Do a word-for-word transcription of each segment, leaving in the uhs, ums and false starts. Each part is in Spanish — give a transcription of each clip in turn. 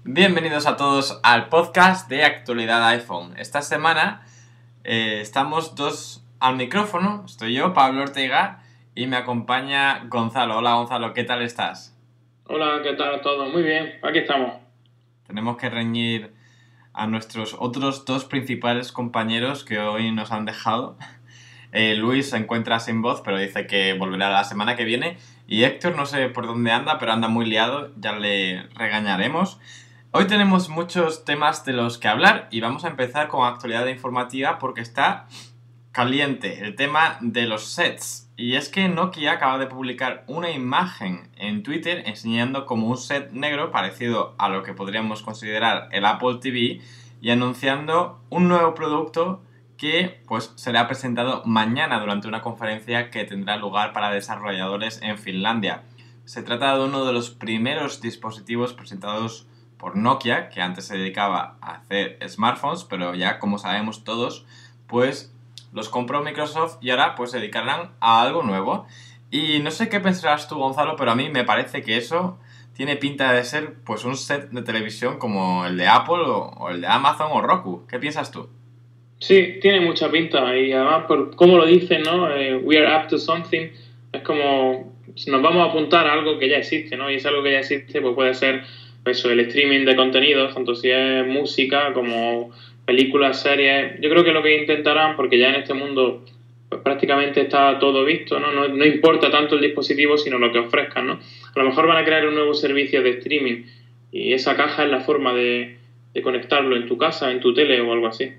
Bienvenidos a todos al podcast de actualidad iPhone. Esta semana eh, estamos dos al micrófono. Estoy yo, Pablo Ortega, y me acompaña Gonzalo. Hola Gonzalo, ¿qué tal estás? Hola, ¿qué tal todo? Muy bien, aquí estamos. Tenemos que reñir a nuestros otros dos principales compañeros que hoy nos han dejado. Eh, Luis se encuentra sin voz, pero dice que volverá la semana que viene. Y Héctor no sé por dónde anda, pero anda muy liado, ya le regañaremos. Hoy tenemos muchos temas de los que hablar y vamos a empezar con actualidad informativa porque está caliente el tema de los sets. Y es que Nokia acaba de publicar una imagen en Twitter enseñando como un set negro parecido a lo que podríamos considerar el Apple T V y anunciando un nuevo producto que pues será presentado mañana durante una conferencia que tendrá lugar para desarrolladores en Finlandia. Se trata de uno de los primeros dispositivos presentados por Nokia, que antes se dedicaba a hacer smartphones, pero ya como sabemos todos, pues los compró Microsoft y ahora pues se dedicarán a algo nuevo. Y no sé qué pensarás tú, Gonzalo, pero a mí me parece que eso tiene pinta de ser pues un set de televisión como el de Apple o, o el de Amazon o Roku. ¿Qué piensas tú? Sí, tiene mucha pinta y además por cómo lo dicen, ¿no? Eh, we are up to something. Es como nos vamos a apuntar a algo que ya existe, ¿no? Y es algo que ya existe, pues puede ser pues, eso, el streaming de contenidos, tanto si es música como películas, series. Yo creo que lo que intentarán, porque ya en este mundo pues prácticamente está todo visto, ¿no? No, no importa tanto el dispositivo, sino lo que ofrezcan, ¿no? A lo mejor van a crear un nuevo servicio de streaming y esa caja es la forma de, de conectarlo en tu casa, en tu tele o algo así.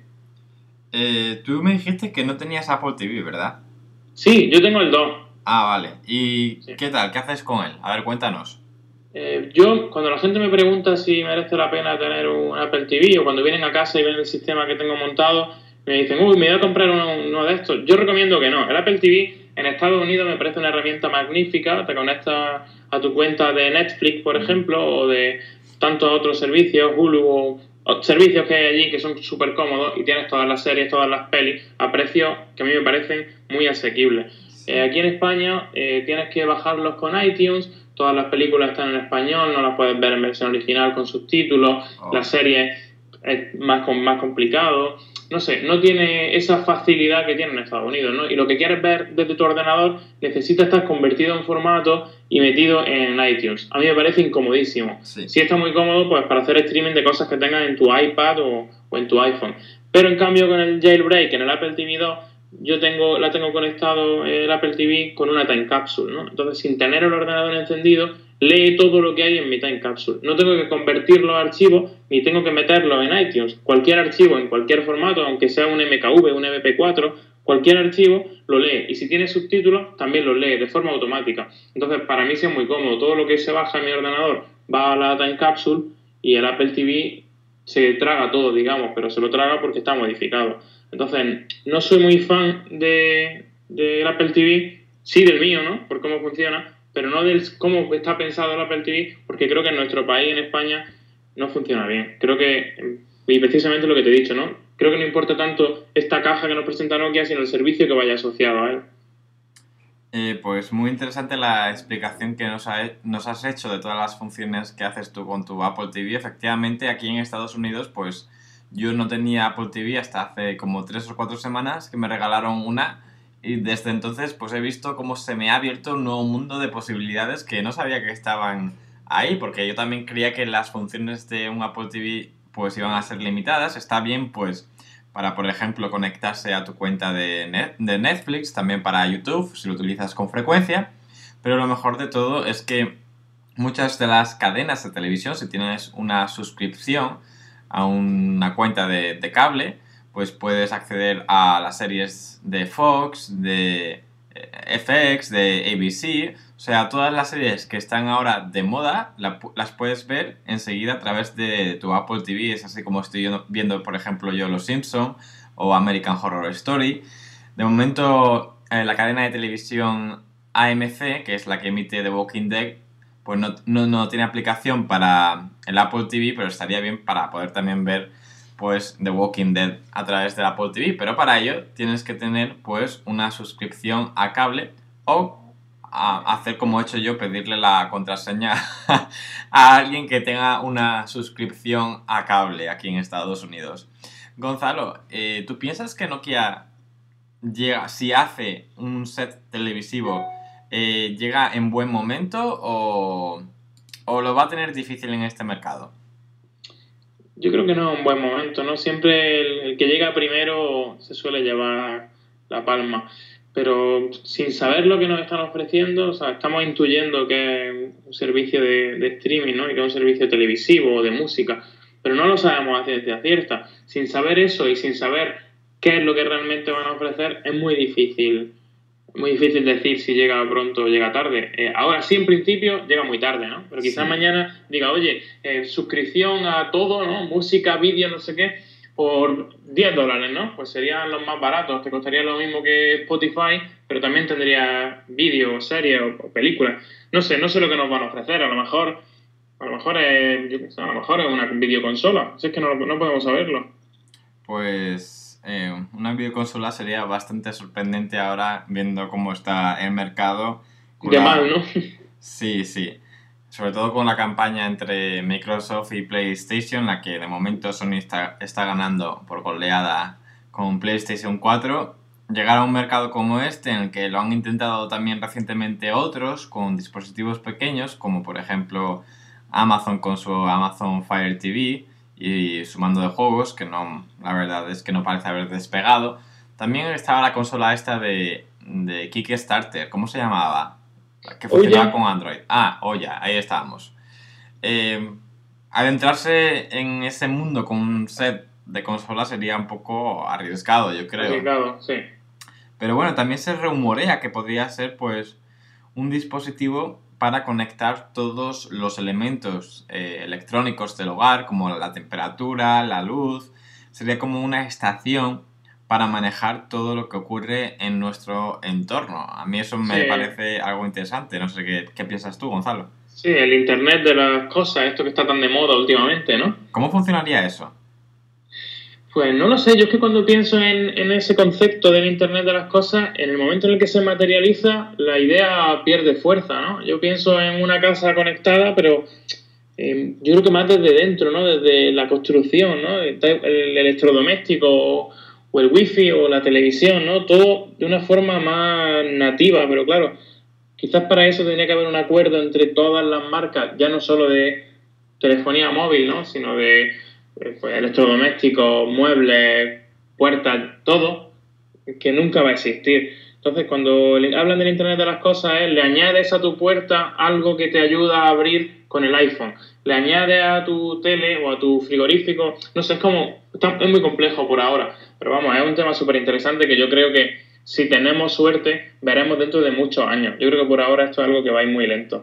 Eh, tú me dijiste que no tenías Apple T V, ¿verdad? Sí, yo tengo el dos. Ah, vale. ¿Y Sí. qué tal? ¿Qué haces con él? A ver, cuéntanos. Eh, yo, cuando la gente me pregunta si merece la pena tener un Apple T V o cuando vienen a casa y ven el sistema que tengo montado, me dicen, uy, me voy a comprar uno, uno de estos. Yo recomiendo que no. El Apple T V en Estados Unidos me parece una herramienta magnífica. Te conectas a tu cuenta de Netflix, por ejemplo, o de tantos otros servicios, Hulu o, o servicios que hay allí que son súper cómodos y tienes todas las series, todas las pelis a precios que a mí me parecen muy asequibles. Eh, Sí. aquí en España eh, tienes que bajarlos con iTunes. Todas las películas están en español, no las puedes ver en versión original con subtítulos, Oh. las series es más, más complicado, no sé, no tiene esa facilidad que tiene en Estados Unidos, ¿no? Y lo que quieres ver desde tu ordenador necesita estar convertido en formato y metido en iTunes. A mí me parece incomodísimo. Sí. Sí está muy cómodo pues para hacer streaming de cosas que tengas en tu iPad o, o en tu iPhone. Pero en cambio con el jailbreak en el Apple T V dos yo tengo, la tengo conectado el Apple T V con una time capsule, ¿no? Entonces, sin tener el ordenador encendido, lee todo lo que hay en mi time capsule. No tengo que convertir los archivos ni tengo que meterlos en iTunes. Cualquier archivo en cualquier formato, aunque sea un M K V, un M P cuatro, cualquier archivo lo lee. Y si tiene subtítulos, también los lee de forma automática. Entonces, para mí sí es muy cómodo. Todo lo que se baja en mi ordenador va a la time capsule y el Apple T V se traga todo, digamos, pero se lo traga porque está modificado. Entonces, no soy muy fan de, del Apple T V, sí del mío, ¿no? Por cómo funciona, pero no del cómo está pensado el Apple T V, porque creo que en nuestro país, en España, no funciona bien. Creo que, y precisamente lo que te he dicho, ¿no? Creo que no importa tanto esta caja que nos presenta Nokia, sino el servicio que vaya asociado a él. Eh, pues muy interesante la explicación que nos, ha, nos has hecho de todas las funciones que haces tú con tu Apple T V. Efectivamente, aquí en Estados Unidos, pues yo no tenía Apple T V hasta hace como tres o cuatro semanas que me regalaron una y desde entonces pues he visto cómo se me ha abierto un nuevo mundo de posibilidades que no sabía que estaban ahí, porque yo también creía que las funciones de un Apple T V pues iban a ser limitadas. Está bien pues para, por ejemplo, conectarse a tu cuenta de, net, de Netflix, también para YouTube, si lo utilizas con frecuencia. Pero lo mejor de todo es que muchas de las cadenas de televisión, si tienes una suscripción a una cuenta de, de cable, pues puedes acceder a las series de Fox, de F X, de A B C, o sea, todas las series que están ahora de moda la, las puedes ver enseguida a través de tu Apple T V. Es así como estoy viendo, por ejemplo, yo Los Simpson o American Horror Story. De momento, eh, la cadena de televisión A M C, que es la que emite The Walking Dead, pues no, no, no tiene aplicación para el Apple T V, pero estaría bien para poder también ver pues The Walking Dead a través del Apple T V, pero para ello tienes que tener pues una suscripción a cable o a hacer como he hecho yo, pedirle la contraseña a alguien que tenga una suscripción a cable aquí en Estados Unidos. Gonzalo, eh, ¿tú piensas que Nokia llega, si hace un set televisivo, eh, llega en buen momento o, o lo va a tener difícil en este mercado? Yo creo que no es un buen momento, ¿no? Siempre el, el que llega primero se suele llevar la palma. Pero sin saber lo que nos están ofreciendo, o sea, estamos intuyendo que es un servicio de, de streaming, ¿no? Y que es un servicio televisivo o de música, pero no lo sabemos a ciencia cierta. Sin saber eso y sin saber qué es lo que realmente van a ofrecer, es muy difícil, muy difícil decir si llega pronto o llega tarde. Eh, ahora sí, en principio, llega muy tarde, ¿no? Pero quizás Sí. mañana diga, oye, eh, suscripción a todo, ¿no? Música, vídeo, no sé qué, por diez dólares, ¿no? Pues serían los más baratos, te costaría lo mismo que Spotify, pero también tendría vídeo, series o, o películas. No sé, no sé lo que nos van a ofrecer, a lo mejor, a lo mejor es, yo qué sé, a lo mejor es una videoconsola, si es que no, no podemos saberlo. Pues eh, una videoconsola sería bastante sorprendente ahora viendo cómo está el mercado. Con De la... mal, ¿no? Sí, sí. Sobre todo con la campaña entre Microsoft y PlayStation, la que de momento Sony está, está ganando por goleada con PlayStation cuatro. Llegar a un mercado como este, en el que lo han intentado también recientemente otros, con dispositivos pequeños, como por ejemplo Amazon con su Amazon Fire T V y su mando de juegos, que no, la verdad es que no parece haber despegado. También estaba la consola esta de, de Kickstarter, ¿cómo se llamaba? Que funcionaba Oye, con Android. Ah, Oya, ahí estábamos. Eh, adentrarse en ese mundo con un set de consolas sería un poco arriesgado, yo creo. arriesgado, sí. Pero bueno, también se rumorea que podría ser pues un dispositivo para conectar todos los elementos eh, electrónicos del hogar, como la temperatura, la luz. Sería como una estación para manejar todo lo que ocurre en nuestro entorno. A mí eso Sí, me parece algo interesante. No sé qué, qué piensas tú, Gonzalo. sí, el Internet de las cosas, esto que está tan de moda últimamente, ¿no? ¿Cómo funcionaría eso? Pues no lo sé, yo es que cuando pienso en, en ese concepto del Internet de las cosas, en el momento en el que se materializa, la idea pierde fuerza, ¿no? Yo pienso en una casa conectada, pero eh, yo creo que más desde dentro, ¿no? Desde la construcción, ¿no? El, el electrodoméstico o, o el wifi o la televisión, ¿no? Todo de una forma más nativa, pero claro, quizás para eso tendría que haber un acuerdo entre todas las marcas, ya no solo de telefonía móvil, ¿no? Sino de pues, electrodomésticos, muebles, puertas, todo, que nunca va a existir. Entonces, cuando hablan del Internet de las cosas, es, le añades a tu puerta algo que te ayuda a abrir con el iPhone. Le añades a tu tele o a tu frigorífico. No sé, es como... Es muy complejo por ahora. Pero vamos, es un tema súper interesante que yo creo que si tenemos suerte, veremos dentro de muchos años. Yo creo que por ahora esto es algo que va a ir muy lento.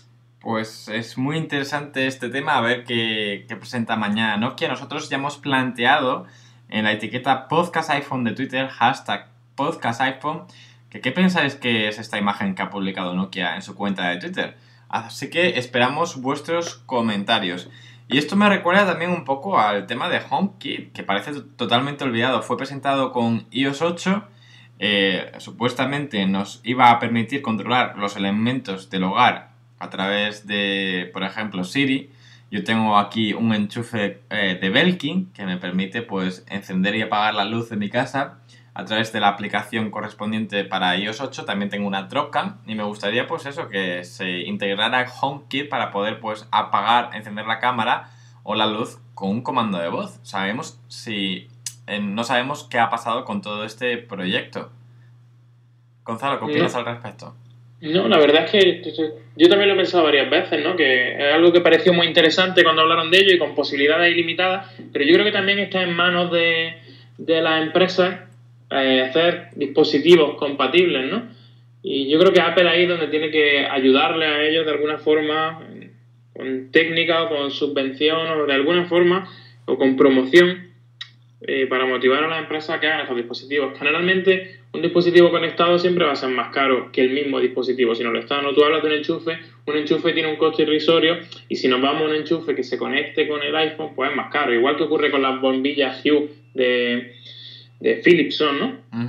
Pues es muy interesante este tema, a ver qué, qué presenta mañana Nokia. Nosotros ya hemos planteado en la etiqueta Podcast iPhone de Twitter, hashtag Podcast iPhone, que qué pensáis que es esta imagen que ha publicado Nokia en su cuenta de Twitter. Así que esperamos vuestros comentarios. Y esto me recuerda también un poco al tema de HomeKit, que parece totalmente olvidado. Fue presentado con iOS ocho. Eh, supuestamente nos iba a permitir controlar los elementos del hogar a través de, por ejemplo, Siri. Yo tengo aquí un enchufe eh, de Belkin que me permite pues encender y apagar la luz de mi casa a través de la aplicación correspondiente para iOS ocho. También tengo una Dropcam y me gustaría pues eso, que se integrara HomeKit para poder pues apagar, encender la cámara o la luz con un comando de voz. Sabemos si eh, no sabemos qué ha pasado con todo este proyecto. Gonzalo, ¿qué opinas No, al respecto? no, la verdad es que yo también lo he pensado varias veces, ¿no? Que es algo que pareció muy interesante cuando hablaron de ello y con posibilidades ilimitadas, pero yo creo que también está en manos de, de las empresas eh, hacer dispositivos compatibles, ¿no? Y yo creo que Apple ahí es donde tiene que ayudarle a ellos de alguna forma, con técnica o con subvención o de alguna forma, o con promoción, eh, para motivar a las empresas a que hagan esos dispositivos. Generalmente, un dispositivo conectado siempre va a ser más caro que el mismo dispositivo. Si no lo está, no, tú hablas de un enchufe, un enchufe tiene un coste irrisorio y si nos vamos a un enchufe que se conecte con el iPhone, pues es más caro. Igual que ocurre con las bombillas Hue de, de Philips, ¿no? Uh-huh.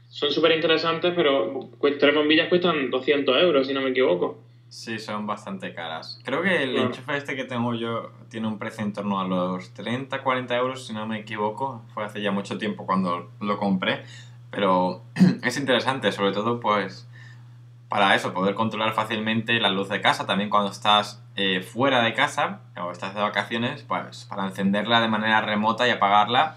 son súper interesantes, pero cu- tres bombillas cuestan doscientos euros, si no me equivoco. Sí, son bastante caras. Creo que el Claro. enchufe este que tengo yo tiene un precio en torno a los treinta cuarenta euros, si no me equivoco. Fue hace ya mucho tiempo cuando lo compré. Pero es interesante, sobre todo pues para eso, poder controlar fácilmente la luz de casa. También cuando estás eh, fuera de casa o estás de vacaciones, pues para encenderla de manera remota y apagarla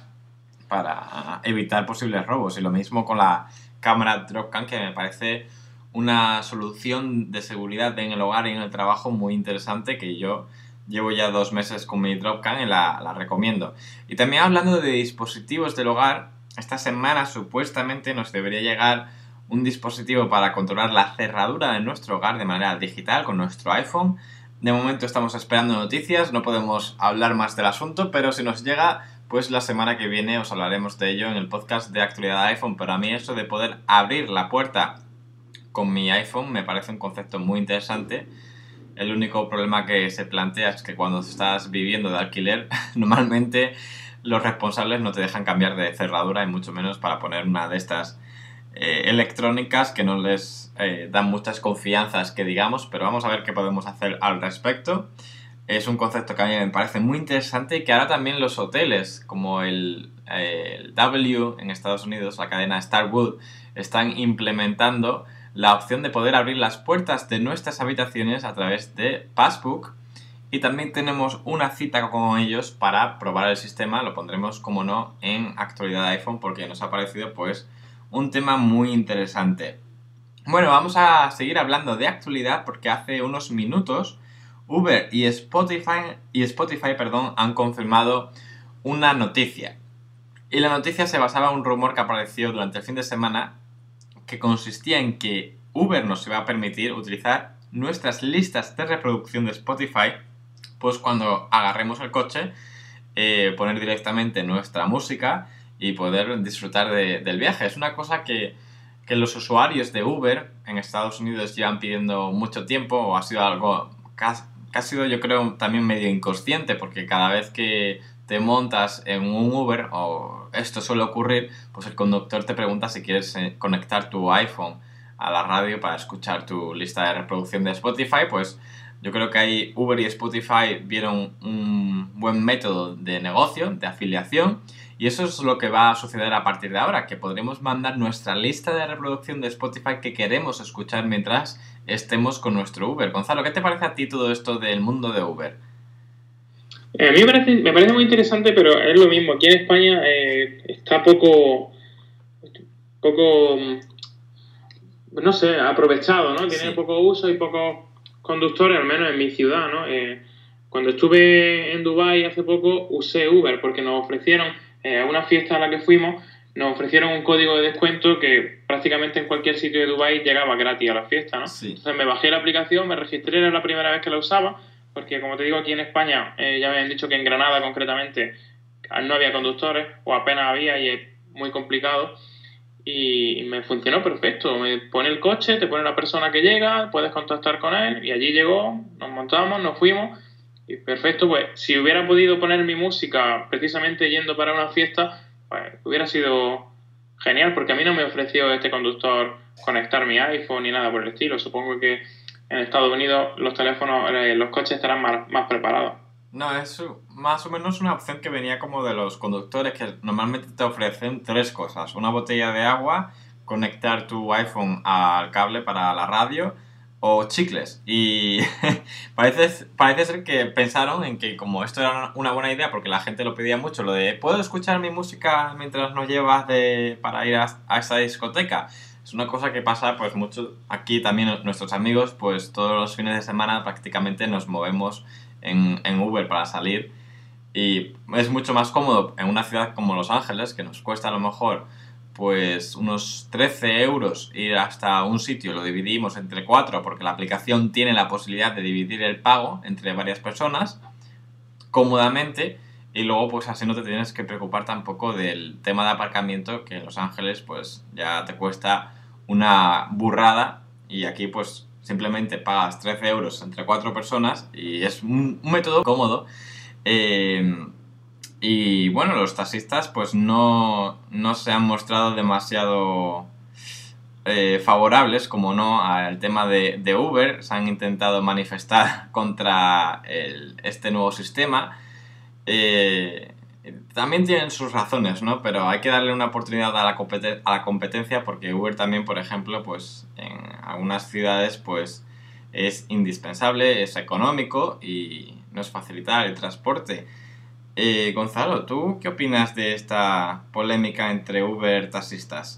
para evitar posibles robos. Y lo mismo con la cámara Dropcam, que me parece una solución de seguridad en el hogar y en el trabajo muy interesante, que yo llevo ya dos meses con mi Dropcam y la, la recomiendo. Y también hablando de dispositivos del hogar, esta semana supuestamente nos debería llegar un dispositivo para controlar la cerradura de nuestro hogar de manera digital con nuestro iPhone. De momento estamos esperando noticias, no podemos hablar más del asunto, pero si nos llega, pues la semana que viene os hablaremos de ello en el podcast de actualidad de iPhone. Pero a mí eso de poder abrir la puerta con mi iPhone me parece un concepto muy interesante. El único problema que se plantea es que cuando estás viviendo de alquiler, normalmente los responsables no te dejan cambiar de cerradura y mucho menos para poner una de estas eh, electrónicas que no les eh, dan muchas confianzas que digamos, pero vamos a ver qué podemos hacer al respecto. Es un concepto que a mí me parece muy interesante y que ahora también los hoteles, como el, eh, el W en Estados Unidos, la cadena Starwood, están implementando la opción de poder abrir las puertas de nuestras habitaciones a través de Passbook. Y también tenemos una cita con ellos para probar el sistema. Lo pondremos, como no, en actualidad de iPhone porque nos ha parecido pues un tema muy interesante. Bueno, vamos a seguir hablando de actualidad porque hace unos minutos Uber y Spotify, y Spotify perdón, han confirmado una noticia. Y la noticia se basaba en un rumor que apareció durante el fin de semana que consistía en que Uber nos iba a permitir utilizar nuestras listas de reproducción de Spotify, pues cuando agarremos el coche, eh, poner directamente nuestra música y poder disfrutar de, del viaje. Es una cosa que, que los usuarios de Uber en Estados Unidos llevan pidiendo mucho tiempo, o ha sido algo que ha, que ha sido, yo creo, también medio inconsciente, porque cada vez que te montas en un Uber, o esto suele ocurrir, pues el conductor te pregunta si quieres conectar tu iPhone a la radio para escuchar tu lista de reproducción de Spotify. Pues yo creo que ahí Uber y Spotify vieron un buen método de negocio, de afiliación, y eso es lo que va a suceder a partir de ahora, que podremos mandar nuestra lista de reproducción de Spotify que queremos escuchar mientras estemos con nuestro Uber. Gonzalo, ¿qué te parece a ti todo esto del mundo de Uber? Eh, a mí me parece, me parece muy interesante, pero es lo mismo. Aquí en España eh, está poco, poco, no sé, aprovechado, ¿no? Tiene Sí. poco uso y pocos conductores, al menos en mi ciudad, ¿no? Eh, cuando estuve en Dubái hace poco, usé Uber porque nos ofrecieron, eh, a una fiesta a la que fuimos, nos ofrecieron un código de descuento que prácticamente en cualquier sitio de Dubái llegaba gratis a la fiesta, ¿no? Sí. Entonces me bajé la aplicación, me registré, era la primera vez que la usaba, porque como te digo, aquí en España, eh, ya me han dicho que en Granada concretamente no había conductores, o apenas había, y es muy complicado. Y me funcionó perfecto. Me pone el coche, te pone la persona que llega, puedes contactar con él, y allí llegó, nos montamos, nos fuimos, y perfecto. Pues si hubiera podido poner mi música precisamente yendo para una fiesta, pues hubiera sido genial, porque a mí no me ofreció este conductor conectar mi iPhone ni nada por el estilo. Supongo que en Estados Unidos los teléfonos, eh, los coches estarán más, más preparados. No, es más o menos una opción que venía como de los conductores, que normalmente te ofrecen tres cosas: una botella de agua, conectar tu iPhone al cable para la radio, o chicles. Y parece, parece ser que pensaron en que como esto era una buena idea, porque la gente lo pedía mucho, lo de ¿puedo escuchar mi música mientras nos llevas de, para ir a, a esa discoteca? Es una cosa que pasa pues mucho aquí también. Nuestros amigos pues todos los fines de semana prácticamente nos movemos en, en Uber para salir, y es mucho más cómodo en una ciudad como Los Ángeles, que nos cuesta a lo mejor pues unos trece euros ir hasta un sitio. Lo dividimos entre cuatro porque la aplicación tiene la posibilidad de dividir el pago entre varias personas cómodamente, y luego pues así no te tienes que preocupar tampoco del tema de aparcamiento, que en Los Ángeles pues ya te cuesta una burrada, y aquí pues simplemente pagas trece euros entre cuatro personas y es un, un método cómodo. Eh, y bueno, los taxistas pues no, no se han mostrado demasiado eh, favorables, como no, al tema de, de Uber. Se han intentado manifestar contra el, este nuevo sistema. Eh, también tienen sus razones, ¿no? Pero hay que darle una oportunidad a la, competen- a la competencia, porque Uber también, por ejemplo, pues en algunas ciudades pues es indispensable, es económico y nos facilita el transporte. Eh, Gonzalo, ¿tú qué opinas de esta polémica entre Uber taxistas?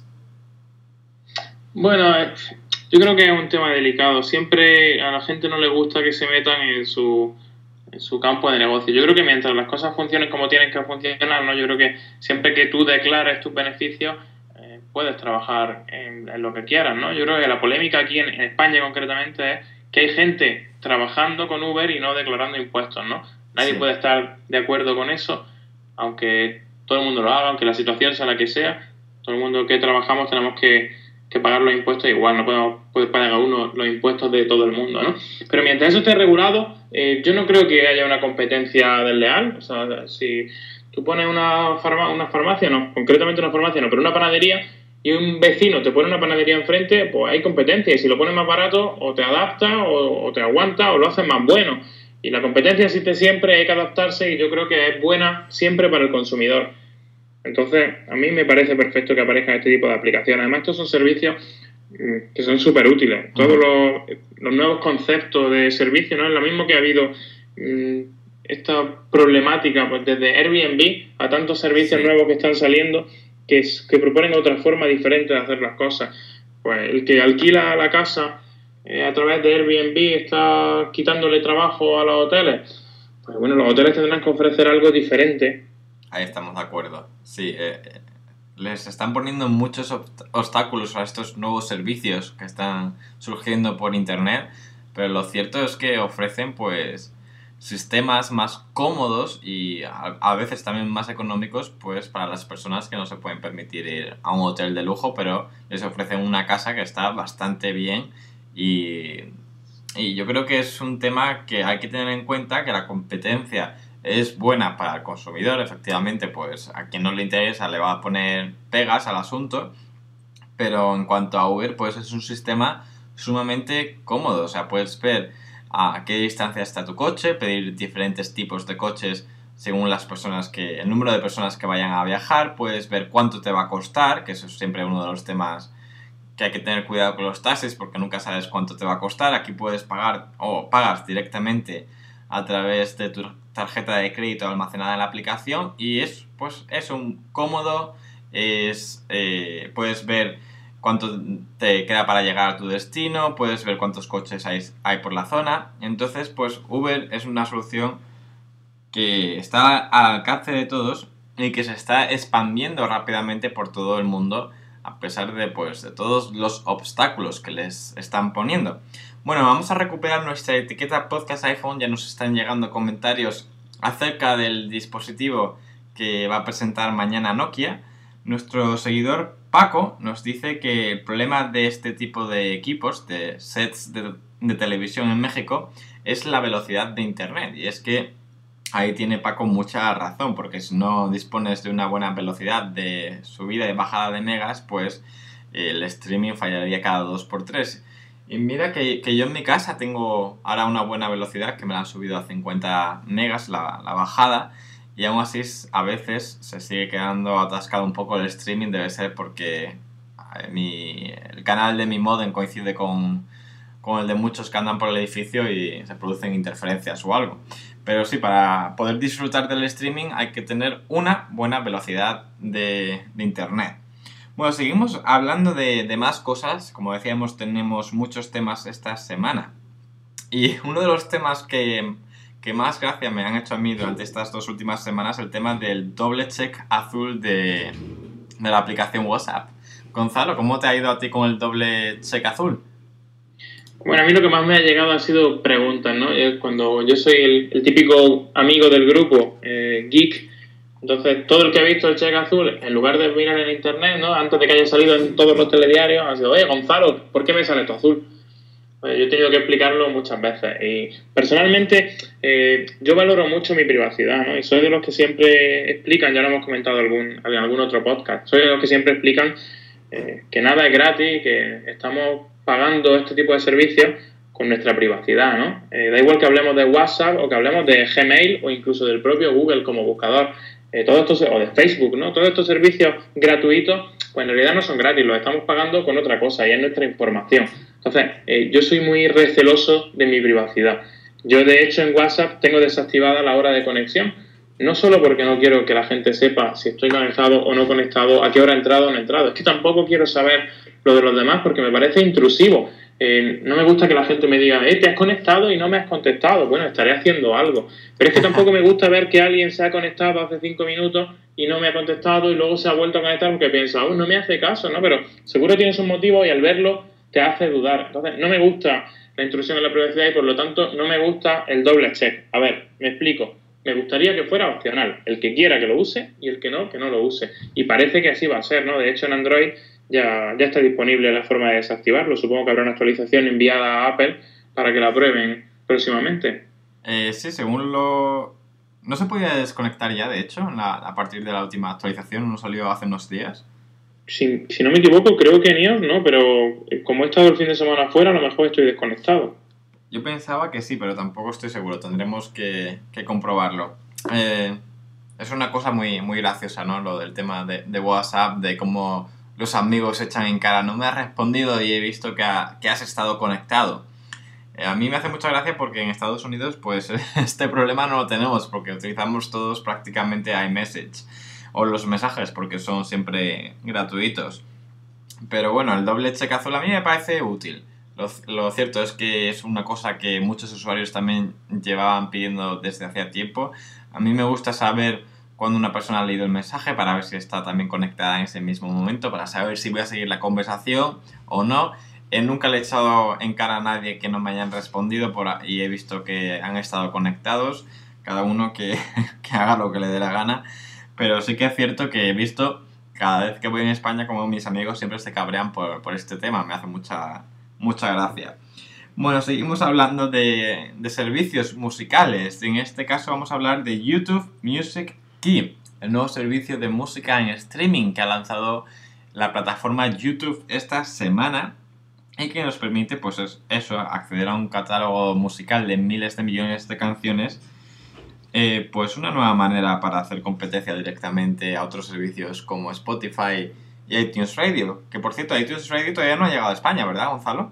Bueno, eh, yo creo que es un tema delicado. Siempre a la gente no le gusta que se metan en su, en su campo de negocio. Yo creo que mientras las cosas funcionen como tienen que funcionar, ¿no? Yo creo que siempre que tú declares tus beneficios, eh, puedes trabajar en, en lo que quieras, ¿no? Yo creo que la polémica aquí en, en España concretamente es que hay gente trabajando con Uber y no declarando impuestos, ¿no? Nadie Sí. puede estar de acuerdo con eso, aunque todo el mundo lo haga, aunque la situación sea la que sea. Todo el mundo que trabajamos tenemos que, que pagar los impuestos igual, no podemos puede pagar uno los impuestos de todo el mundo, ¿no? Pero mientras eso esté regulado, eh, yo no creo que haya una competencia desleal. O sea, si tú pones una, farma, una farmacia, no, concretamente una farmacia no, pero una panadería, y un vecino te pone una panadería enfrente, pues hay competencia, y si lo pones más barato, o te adapta, o, o te aguanta, o lo haces más bueno. Y la competencia existe siempre, hay que adaptarse, y yo creo que es buena siempre para el consumidor. Entonces, a mí me parece perfecto que aparezcan este tipo de aplicaciones. Además, estos son servicios mm, que son súper útiles. Todos Ujú. los, los nuevos conceptos de servicio, ¿no? Es lo mismo que ha habido mm, esta problemática, pues desde Airbnb a tantos servicios Sí. nuevos que están saliendo que, es, que proponen otra forma diferente de hacer las cosas. Pues el que alquila la casa eh, a través de Airbnb está quitándole trabajo a los hoteles. Pues bueno, los hoteles tendrán que ofrecer algo diferente. Ahí estamos de acuerdo. Sí, eh, eh, les están poniendo muchos obt- obstáculos a estos nuevos servicios que están surgiendo por internet, pero lo cierto es que ofrecen pues sistemas más cómodos y a, a veces también más económicos pues para las personas que no se pueden permitir ir a un hotel de lujo, pero les ofrecen una casa que está bastante bien y, y yo creo que es un tema que hay que tener en cuenta, que la competencia es buena para el consumidor. Efectivamente, pues a quien no le interesa le va a poner pegas al asunto, pero en cuanto a Uber, pues es un sistema sumamente cómodo. O sea, puedes ver a qué distancia está tu coche, pedir diferentes tipos de coches según las personas que, el número de personas que vayan a viajar, puedes ver cuánto te va a costar, que eso es siempre uno de los temas que hay que tener cuidado con los taxis porque nunca sabes cuánto te va a costar. Aquí puedes pagar o pagas directamente a través de tu tarjeta de crédito almacenada en la aplicación y es pues es un cómodo, es eh, puedes ver cuánto te queda para llegar a tu destino, puedes ver cuántos coches hay, hay por la zona. Entonces pues Uber es una solución que está al alcance de todos y que se está expandiendo rápidamente por todo el mundo a pesar de, pues, de todos los obstáculos que les están poniendo. Bueno, vamos a recuperar nuestra etiqueta Podcast iPhone. Ya nos están llegando comentarios acerca del dispositivo que va a presentar mañana Nokia. Nuestro seguidor Paco nos dice que el problema de este tipo de equipos, de sets de, de televisión en México, es la velocidad de internet. Y es que ahí tiene Paco mucha razón, porque si no dispones de una buena velocidad de subida y bajada de megas, pues el streaming fallaría cada dos por tres. Y mira que, que yo en mi casa tengo ahora una buena velocidad, que me la han subido a cincuenta megas la, la bajada, y aún así a veces se sigue quedando atascado un poco el streaming. Debe ser porque eh, mi, el canal de mi modem coincide con, con el de muchos que andan por el edificio y se producen interferencias o algo. Pero sí, para poder disfrutar del streaming hay que tener una buena velocidad de, de internet. Bueno, seguimos hablando de, de más cosas. Como decíamos, tenemos muchos temas esta semana. Y uno de los temas que, que más gracia me han hecho a mí durante estas dos últimas semanas es el tema del doble check azul de, de la aplicación WhatsApp. Gonzalo, ¿cómo te ha ido a ti con el doble check azul? Bueno, a mí lo que más me ha llegado ha sido preguntas, ¿no? Cuando yo soy el, el típico amigo del grupo, eh, geek, entonces todo el que ha visto el cheque azul, en lugar de mirar en internet, ¿no? Antes de que haya salido en todos los telediarios, ha sido, oye, Gonzalo, ¿por qué me sale esto azul? Pues yo he tenido que explicarlo muchas veces. Y personalmente, eh, yo valoro mucho mi privacidad, ¿no? Y soy de los que siempre explican, ya lo hemos comentado algún, en algún otro podcast, soy de los que siempre explican eh, que nada es gratis, que estamos pagando este tipo de servicios con nuestra privacidad, ¿no? Eh, da igual que hablemos de WhatsApp o que hablemos de Gmail o incluso del propio Google como buscador, eh, todo esto, o de Facebook, ¿no? Todos estos servicios gratuitos, pues en realidad no son gratis, los estamos pagando con otra cosa y es nuestra información. Entonces, eh, yo soy muy receloso de mi privacidad. Yo, de hecho, en WhatsApp tengo desactivada la hora de conexión, no solo porque no quiero que la gente sepa si estoy conectado o no conectado, a qué hora he entrado o no he entrado, es que tampoco quiero saber lo de los demás porque me parece intrusivo. Eh, no me gusta que la gente me diga, eh, te has conectado y no me has contestado. Bueno, estaré haciendo algo. Pero es que tampoco me gusta ver que alguien se ha conectado hace cinco minutos y no me ha contestado y luego se ha vuelto a conectar porque piensa, oh, no me hace caso, ¿no? Pero seguro tienes un motivo y al verlo te hace dudar. Entonces, no me gusta la intrusión en la privacidad y por lo tanto no me gusta el doble check. A ver, me explico. Me gustaría que fuera opcional. El que quiera que lo use y el que no, que no lo use. Y parece que así va a ser, ¿no? De hecho, en Android ya, ya está disponible la forma de desactivarlo. Supongo que habrá una actualización enviada a Apple para que la prueben próximamente. Eh, sí, según lo... ¿No se podía desconectar ya, de hecho, la, a partir de la última actualización? ¿No salió hace unos días? Si, si no me equivoco, creo que en iOS no, pero como he estado el fin de semana fuera, a lo mejor estoy desconectado. Yo pensaba que sí, pero tampoco estoy seguro. Tendremos que, que comprobarlo. Eh, es una cosa muy, muy graciosa, ¿no? Lo del tema de, de WhatsApp, de cómo los amigos echan en cara, no me has respondido y he visto que, ha, que has estado conectado. Eh, a mí me hace mucha gracia porque en Estados Unidos, pues, este problema no lo tenemos, porque utilizamos todos prácticamente iMessage o los mensajes, porque son siempre gratuitos. Pero bueno, el doble check azul a mí me parece útil. Lo, lo cierto es que es una cosa que muchos usuarios también llevaban pidiendo desde hacía tiempo. A mí me gusta saber cuando una persona ha leído el mensaje para ver si está también conectada en ese mismo momento, para saber si voy a seguir la conversación o no. Eh, nunca le he echado en cara a nadie que no me hayan respondido por y he visto que han estado conectados, cada uno que, que haga lo que le dé la gana. Pero sí que es cierto que he visto cada vez que voy en España como mis amigos siempre se cabrean por, por este tema, me hace mucha... Muchas gracias. Bueno, seguimos hablando de, de servicios musicales. En este caso vamos a hablar de YouTube Music Key, el nuevo servicio de música en streaming que ha lanzado la plataforma YouTube esta semana y que nos permite, pues es, eso, acceder a un catálogo musical de miles de millones de canciones. Eh, pues una nueva manera para hacer competencia directamente a otros servicios como Spotify y iTunes Radio, que por cierto iTunes Radio todavía no ha llegado a España, ¿verdad, Gonzalo?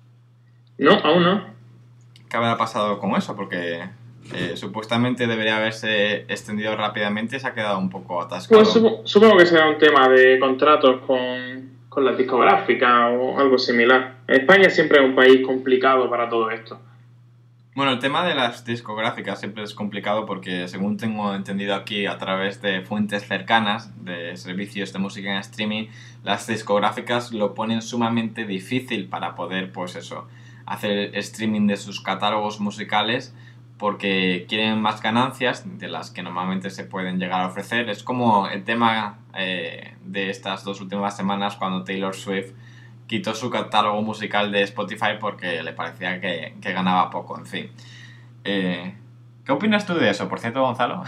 No, aún no. ¿Qué habrá pasado con eso? Porque eh, supuestamente debería haberse extendido rápidamente y se ha quedado un poco atascado. Pues supo, supongo que será un tema de contratos con, con las discográficas o algo similar. España siempre es un país complicado para todo esto. Bueno, el tema de las discográficas siempre es complicado porque, según tengo entendido aquí a través de fuentes cercanas de servicios de música en streaming, las discográficas lo ponen sumamente difícil para poder, pues eso, hacer streaming de sus catálogos musicales porque quieren más ganancias de las que normalmente se pueden llegar a ofrecer. Es como el tema eh, de estas dos últimas semanas cuando Taylor Swift quitó su catálogo musical de Spotify porque le parecía que, que ganaba poco, en fin. Eh, ¿Qué opinas tú de eso, por cierto, Gonzalo?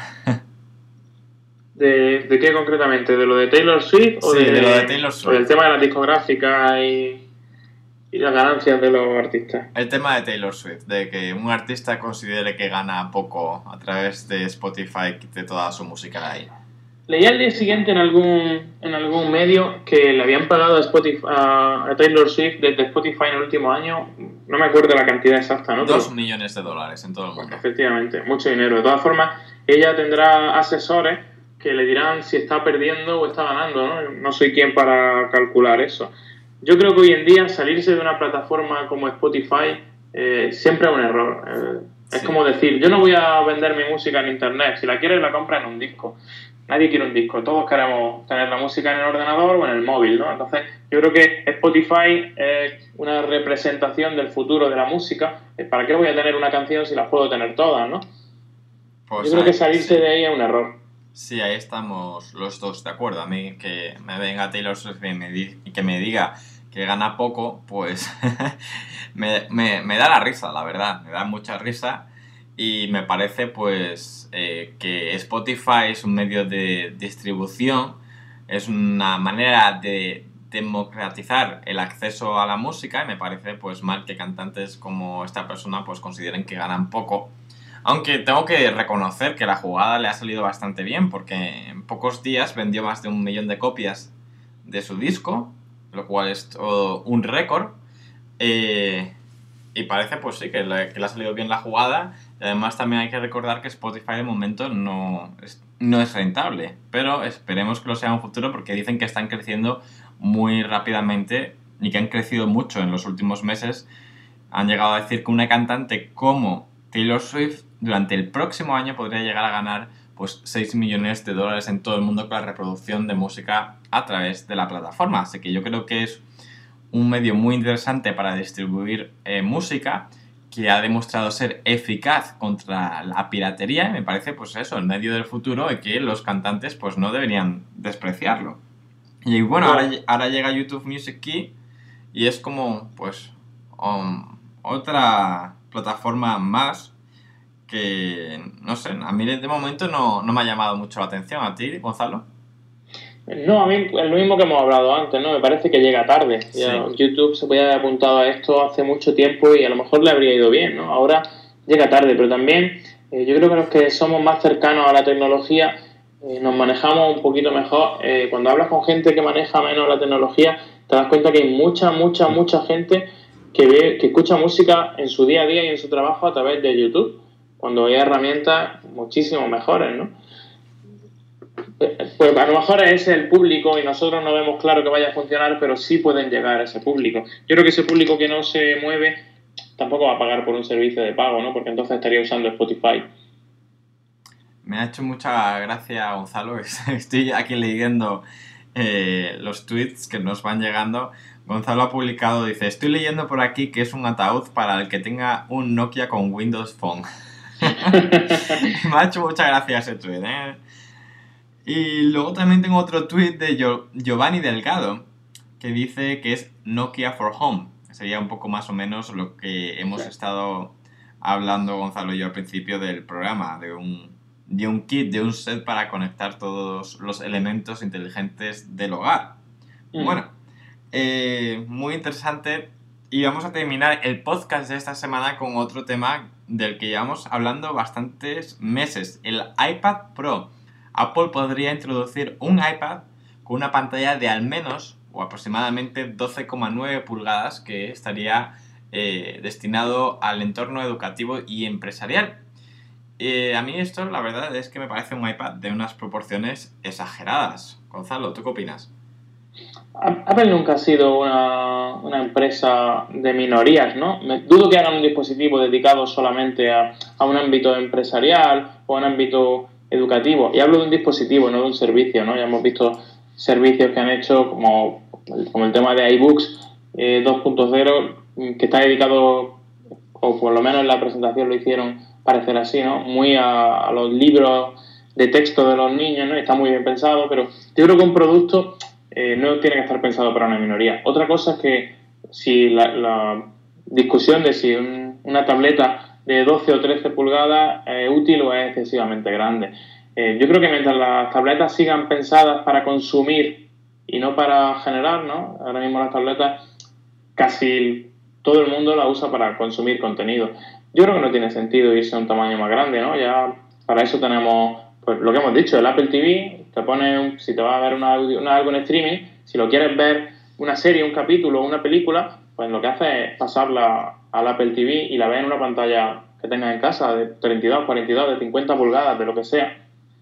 ¿De, ¿De qué concretamente? ¿De lo de Taylor Swift? Sí, o de, de lo de Taylor Swift. ¿O del tema de las discográficas y, y las ganancias de los artistas? El tema de Taylor Swift, de que un artista considere que gana poco a través de Spotify y quite toda su música de ahí. Leí al día siguiente en algún en algún medio que le habían pagado a, Spotify, a, a Taylor Swift desde Spotify en el último año, no me acuerdo la cantidad exacta, ¿no? Dos Pero, millones de dólares en todo el mundo. efectivamente, mucho dinero. De todas formas, ella tendrá asesores que le dirán si está perdiendo o está ganando, ¿no? No soy quien para calcular eso. Yo creo que hoy en día salirse de una plataforma como Spotify eh, siempre es un error. Eh, sí. Es como decir, yo no voy a vender mi música en internet, si la quieres la compra en un disco. Nadie quiere un disco, todos queremos tener la música en el ordenador o en el móvil, ¿no? Entonces, yo creo que Spotify es una representación del futuro de la música. ¿Para qué voy a tener una canción si las puedo tener todas, no? Pues yo creo que salirse sí. de ahí es un error. Sí, ahí estamos los dos de acuerdo. A mí que me venga Taylor Swift y, me di- y que me diga que gana poco, pues me, me, me da la risa, la verdad. Me da mucha risa. Y me parece pues eh, que Spotify es un medio de distribución, es una manera de, democratizar el acceso a la música y me parece pues mal que cantantes como esta persona pues consideren que ganan poco. Aunque tengo que reconocer que la jugada le ha salido bastante bien porque en pocos días vendió más de un millón de copias de su disco, lo cual es todo un récord. Eh, y parece pues sí que le, que le ha salido bien la jugada. Y además también hay que recordar que Spotify de momento no es, no es rentable, pero esperemos que lo sea en un futuro porque dicen que están creciendo muy rápidamente y que han crecido mucho en los últimos meses. Han llegado a decir que una cantante como Taylor Swift durante el próximo año podría llegar a ganar pues seis millones de dólares en todo el mundo con la reproducción de música a través de la plataforma. Así que yo creo que es un medio muy interesante para distribuir eh, música que ha demostrado ser eficaz contra la piratería y me parece pues eso, el medio del futuro y que los cantantes pues no deberían despreciarlo. Y bueno, ahora, ahora llega YouTube Music Key y es como pues um, otra plataforma más que, no sé, a mí de momento no, no me ha llamado mucho la atención. ¿A ti, Gonzalo? No, a mí es lo mismo que hemos hablado antes, ¿no? Me parece que llega tarde. Sí. Ya, YouTube se podía haber apuntado a esto hace mucho tiempo y a lo mejor le habría ido bien, ¿no? Ahora llega tarde, pero también eh, yo creo que los que somos más cercanos a la tecnología eh, nos manejamos un poquito mejor. Eh, cuando hablas con gente que maneja menos la tecnología, te das cuenta que hay mucha, mucha, mucha gente que ve, que escucha música en su día a día y en su trabajo a través de YouTube, cuando hay herramientas muchísimo mejores, ¿no? Pues a lo mejor es el público y nosotros no vemos claro que vaya a funcionar, pero sí pueden llegar a ese público. Yo creo que ese público que no se mueve tampoco va a pagar por un servicio de pago, ¿no? Porque entonces estaría usando Spotify. Me ha hecho mucha gracia, Gonzalo. Estoy aquí leyendo eh, los tweets que nos van llegando. Gonzalo ha publicado, dice, estoy leyendo por aquí que es un ataúd para el que tenga un Nokia con Windows Phone. Me ha hecho mucha gracia ese tweet, ¿eh? Y luego también tengo otro tweet de Giovanni Delgado que dice que es Nokia for Home. Sería un poco más o menos lo que hemos estado hablando Gonzalo y yo al principio del programa, de un, de un kit, de un set para conectar todos los elementos inteligentes del hogar. Mm. Bueno, eh, muy interesante. Y vamos a terminar el podcast de esta semana con otro tema del que llevamos hablando bastantes meses, el iPad Pro. Apple podría introducir un iPad con una pantalla de al menos o aproximadamente doce coma nueve pulgadas que estaría eh, destinado al entorno educativo y empresarial. Eh, a mí esto la verdad es que me parece un iPad de unas proporciones exageradas. Gonzalo, ¿tú qué opinas? Apple nunca ha sido una, una empresa de minorías, ¿no? Me, dudo que hagan un dispositivo dedicado solamente a, a un ámbito empresarial o a un ámbito educativo. Y hablo de un dispositivo, no de un servicio, ¿no? Ya hemos visto servicios que han hecho como, como el tema de iBooks eh, dos punto cero, que está dedicado, o por lo menos en la presentación lo hicieron parecer así, ¿no? Muy a, a los libros de texto de los niños, ¿no? Está muy bien pensado, pero yo creo que un producto eh, no tiene que estar pensado para una minoría. Otra cosa es que si la, la discusión de si un, una tableta de doce o trece pulgadas es útil o es excesivamente grande. Eh, yo creo que mientras las tabletas sigan pensadas para consumir y no para generar, ¿no? Ahora mismo las tabletas casi todo el mundo las usa para consumir contenido. Yo creo que no tiene sentido irse a un tamaño más grande, ¿no? Ya para eso tenemos, pues lo que hemos dicho, el Apple T V, te pone, un, si te vas a ver una, una, algo en streaming, si lo quieres ver una serie, un capítulo, una película, pues lo que hace es pasarla al Apple T V y la ves en una pantalla que tengas en casa de treinta y dos, cuarenta y dos, de cincuenta pulgadas, de lo que sea.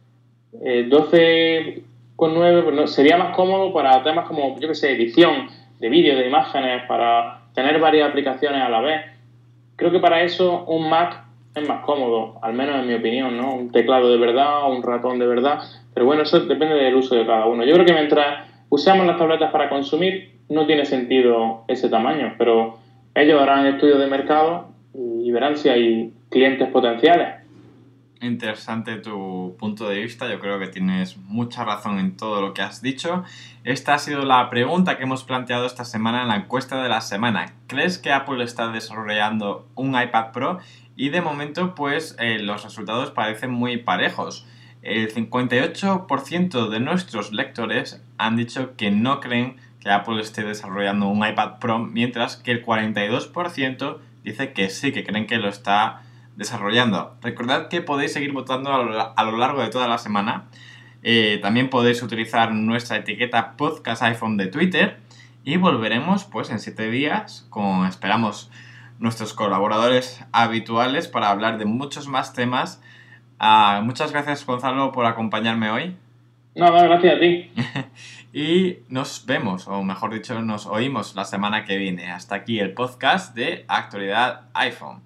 Eh, doce coma nueve pues no, sería más cómodo para temas como, yo que sé, edición de vídeos, de imágenes, para tener varias aplicaciones a la vez. Creo que para eso un Mac es más cómodo, al menos en mi opinión, ¿no? Un teclado de verdad o un ratón de verdad, pero bueno, eso depende del uso de cada uno. Yo creo que mientras usamos las tabletas para consumir, no tiene sentido ese tamaño, pero ellos harán estudios de mercado y verán si hay clientes potenciales. Interesante tu punto de vista, yo creo que tienes mucha razón en todo lo que has dicho. Esta ha sido la pregunta que hemos planteado esta semana en la encuesta de la semana. ¿Crees que Apple está desarrollando un iPad Pro? Y de momento pues eh, los resultados parecen muy parejos. El cincuenta y ocho por ciento de nuestros lectores han dicho que no creen que Apple esté desarrollando un iPad Pro, mientras que el cuarenta y dos por ciento dice que sí, que creen que lo está desarrollando. Recordad que podéis seguir votando a lo, a lo largo de toda la semana. Eh, también podéis utilizar nuestra etiqueta Podcast iPhone de Twitter y volveremos pues en siete días con, esperamos, nuestros colaboradores habituales para hablar de muchos más temas. Uh, muchas gracias, Gonzalo, por acompañarme hoy. Nada, gracias a ti. Y nos vemos, o mejor dicho, nos oímos la semana que viene. Hasta aquí el podcast de Actualidad iPhone.